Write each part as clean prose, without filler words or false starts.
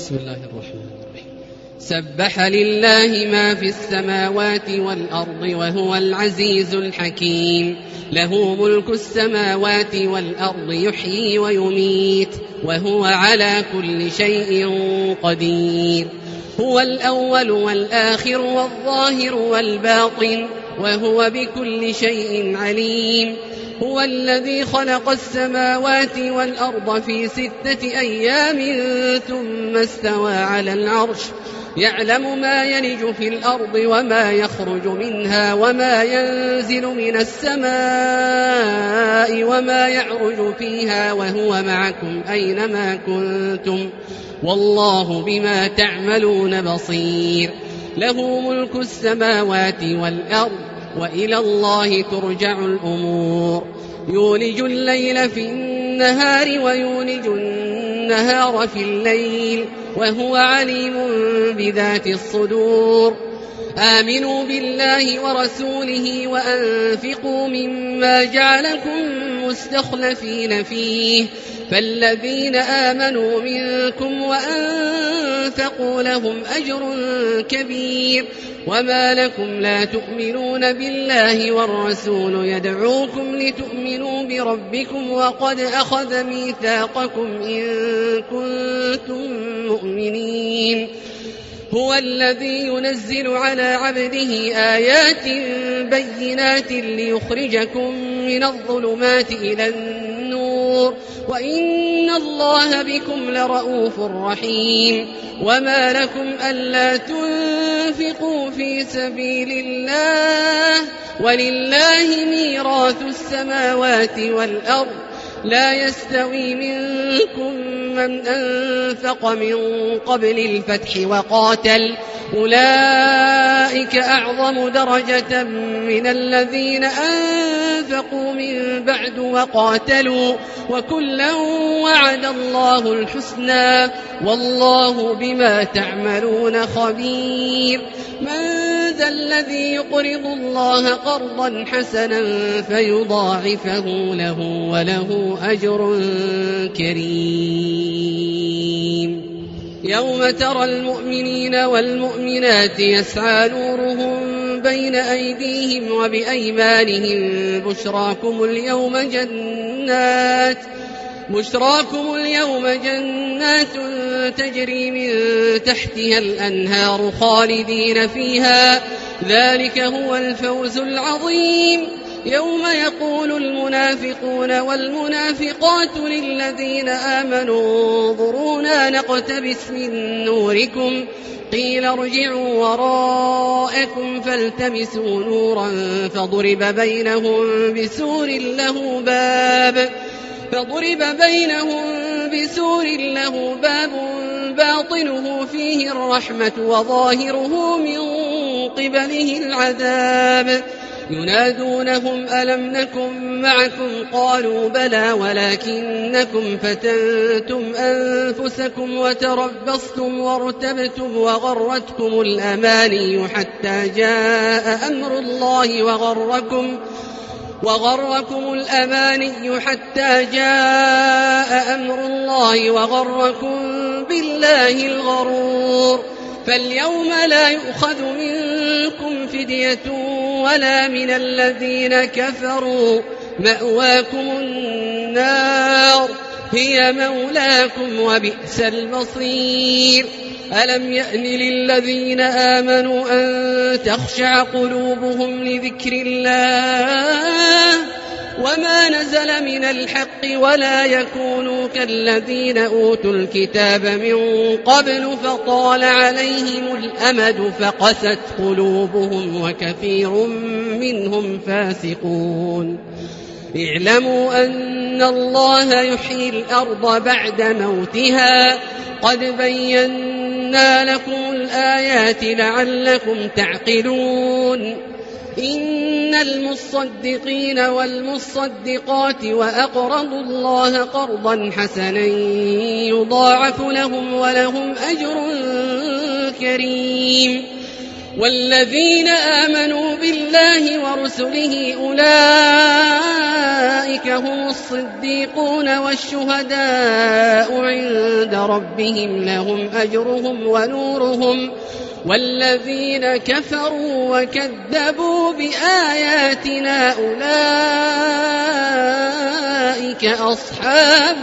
بسم الله الرحمن الرحيم. سبح لله ما في السماوات والأرض وهو العزيز الحكيم. له ملك السماوات والأرض يحيي ويميت وهو على كل شيء قدير. هو الأول والآخر والظاهر والباطن وهو بكل شيء عليم. هو الذي خلق السماوات والأرض في 6 أيام ثم استوى على العرش يعلم ما يلج في الأرض وما يخرج منها وما ينزل من السماء وما يعرج فيها وهو معكم أينما كنتم والله بما تعملون بصير. له ملك السماوات والأرض وإلى الله ترجع الأمور. يولج الليل في النهار ويولج النهار في الليل وهو عليم بذات الصدور. آمنوا بالله ورسوله وأنفقوا مما جعلكم مستخلفين فيه فالذين آمنوا منكم وأنفقوا لهم أجر كبير. وما لكم لا تؤمنون بالله والرسول يدعوكم لتؤمنوا بربكم وقد أخذ ميثاقكم إن كنتم مؤمنين. هو الذي ينزل على عبده آيات بينات ليخرجكم من الظلمات إلى النور وإن الله بكم لرؤوف رحيم. وما لكم ألا تنفقوا في سبيل الله ولله ميراث السماوات والأرض لا يستوي منكم من أنفق من قبل الفتح وقاتل أولئك أعظم درجة من الذين أنفقوا من بعد وقاتلوا وكلا وعد الله الحسنى والله بما تعملون خبير. من ذا الذي يقرض الله قرضا حسنا فيضاعفه له وله أجر كريم. يوم ترى المؤمنين والمؤمنات يسعى نورهم بين أيديهم وبأيمانهم بشراكم اليوم جنات تجري من تحتها الأنهار خالدين فيها ذلك هو الفوز العظيم. يوم يقول المنافقون والمنافقات للذين آمنوا انظرونا نقتبس من نوركم قيل ارجعوا وراءكم فالتمسوا نورا فضرب بينهم بسور له باب باطنه فيه الرحمة وظاهره من قبله العذاب. ينادونهم ألم نكن معكم قالوا بلى ولكنكم فتنتم أنفسكم وتربصتم وارتبتم وغرتكم الأماني حتى جاء أمر الله وغركم بالله الغرور. فاليوم لا يؤخذ منكم فدية ولا من الذين كفروا مأواكم النار هي مولاكم وبئس المصير. ألم يأن للذين آمنوا أن تخشع قلوبهم لذكر الله وما نزل من الحق ولا يكونوا كالذين أوتوا الكتاب من قبل فطال عليهم الأمد فقست قلوبهم وكثير منهم فاسقون. اعلموا أن الله يحيي الأرض بعد موتها قد بينا لكم الآيات لعلكم تعقلون. إن المصدقين والمصدقات وأقرضوا الله قرضا حسنا يضاعف لهم ولهم أجر كريم. والذين آمنوا بالله ورسله أولئك هم الصديقون والشهداء عند ربهم لهم أجرهم ونورهم والذين كفروا وكذبوا بآياتنا أولئك أصحاب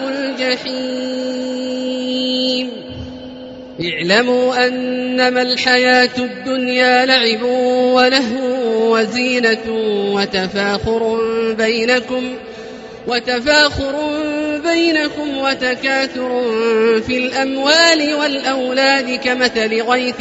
الجحيم اعلموا أنما الحياة الدنيا لعب ولهو وزينة وتفاخر بينكم وتكاثر في الأموال والأولاد كمثل غيث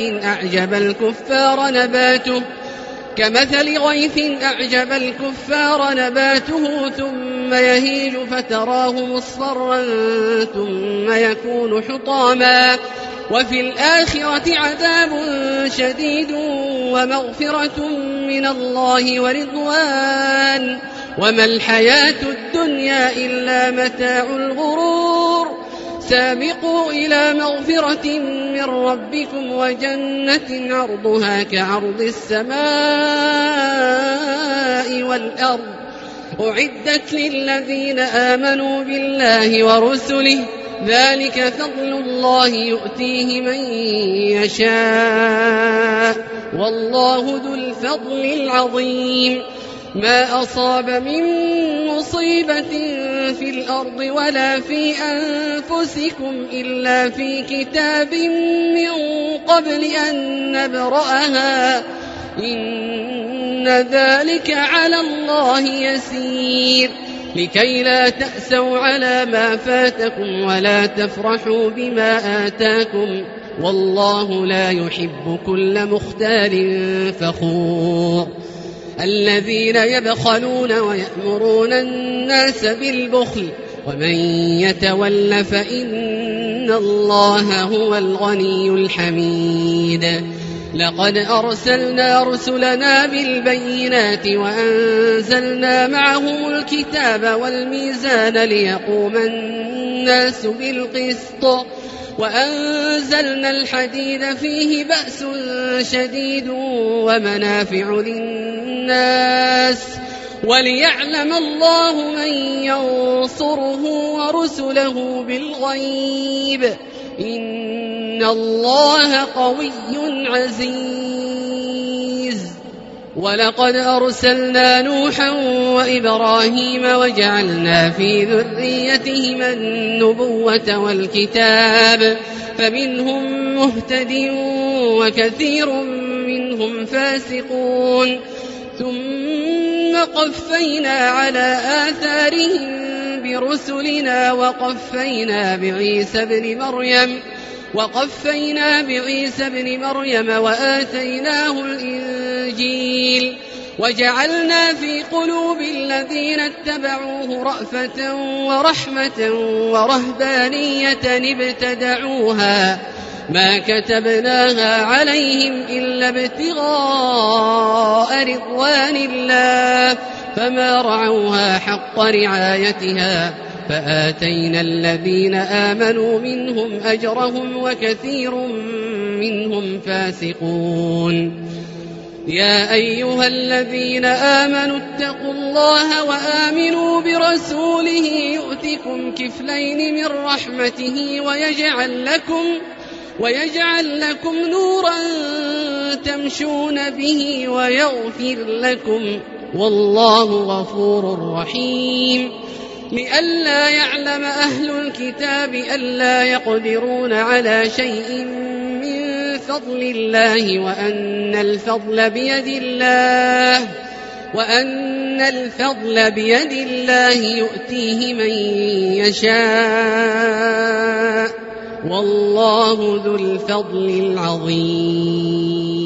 أعجب الكفار نباته ثم يهيج فتراه مصفرا ثم يكون حطاما وفي الآخرة عذاب شديد ومغفرة من الله ورضوان وما الحياة الدنيا إلا متاع الغرور سابقوا إلى مغفرة من ربكم وجنة عرضها كعرض السماء والأرض أعدت للذين آمنوا بالله ورسله ذلك فضل الله يؤتيه من يشاء والله ذو الفضل العظيم ما أصاب من مصيبة في الأرض ولا في أنفسكم إلا في كتاب من قبل أن نبرأها إن ذلك على الله يسير لكي لا تأسوا على ما فاتكم ولا تفرحوا بما آتاكم والله لا يحب كل مختال فخور الذين يبخلون ويأمرون الناس بالبخل ومن يتول فإن الله هو الغني الحميد لقد أرسلنا رسلنا بالبينات وأنزلنا معهم الكتاب والميزان ليقوم الناس بالقسط وأنزلنا الحديد فيه بأس شديد ومنافع للناس وليعلم الله من ينصره ورسله بالغيب إن الله قوي عزيز ولقد أرسلنا نوحا وإبراهيم وجعلنا في ذريتهما النبوة والكتاب فمنهم مهتد وكثير منهم فاسقون ثم قفينا على آثارهم برسلنا وقفينا بعيسى بن مريم وآتيناه الإنجيل وجعلنا في قلوب الذين اتبعوه رأفة ورحمة ورهبانية ابتدعوها ما كتبناها عليهم إلا ابتغاء رضوان الله فما رعوها حق رعايتها فآتينا الذين آمنوا منهم أجرهم وكثير منهم فاسقون يا أيها الذين آمنوا اتقوا الله وآمنوا برسوله يؤتكم كفلين من رحمته ويجعل لكم نورا تمشون به ويغفر لكم والله غفور رحيم لئلا يعلم أهل الكتاب ألا يقدرون على شيء من فضل الله وأن الفضل بيد الله يؤتيه من يشاء والله ذو الفضل العظيم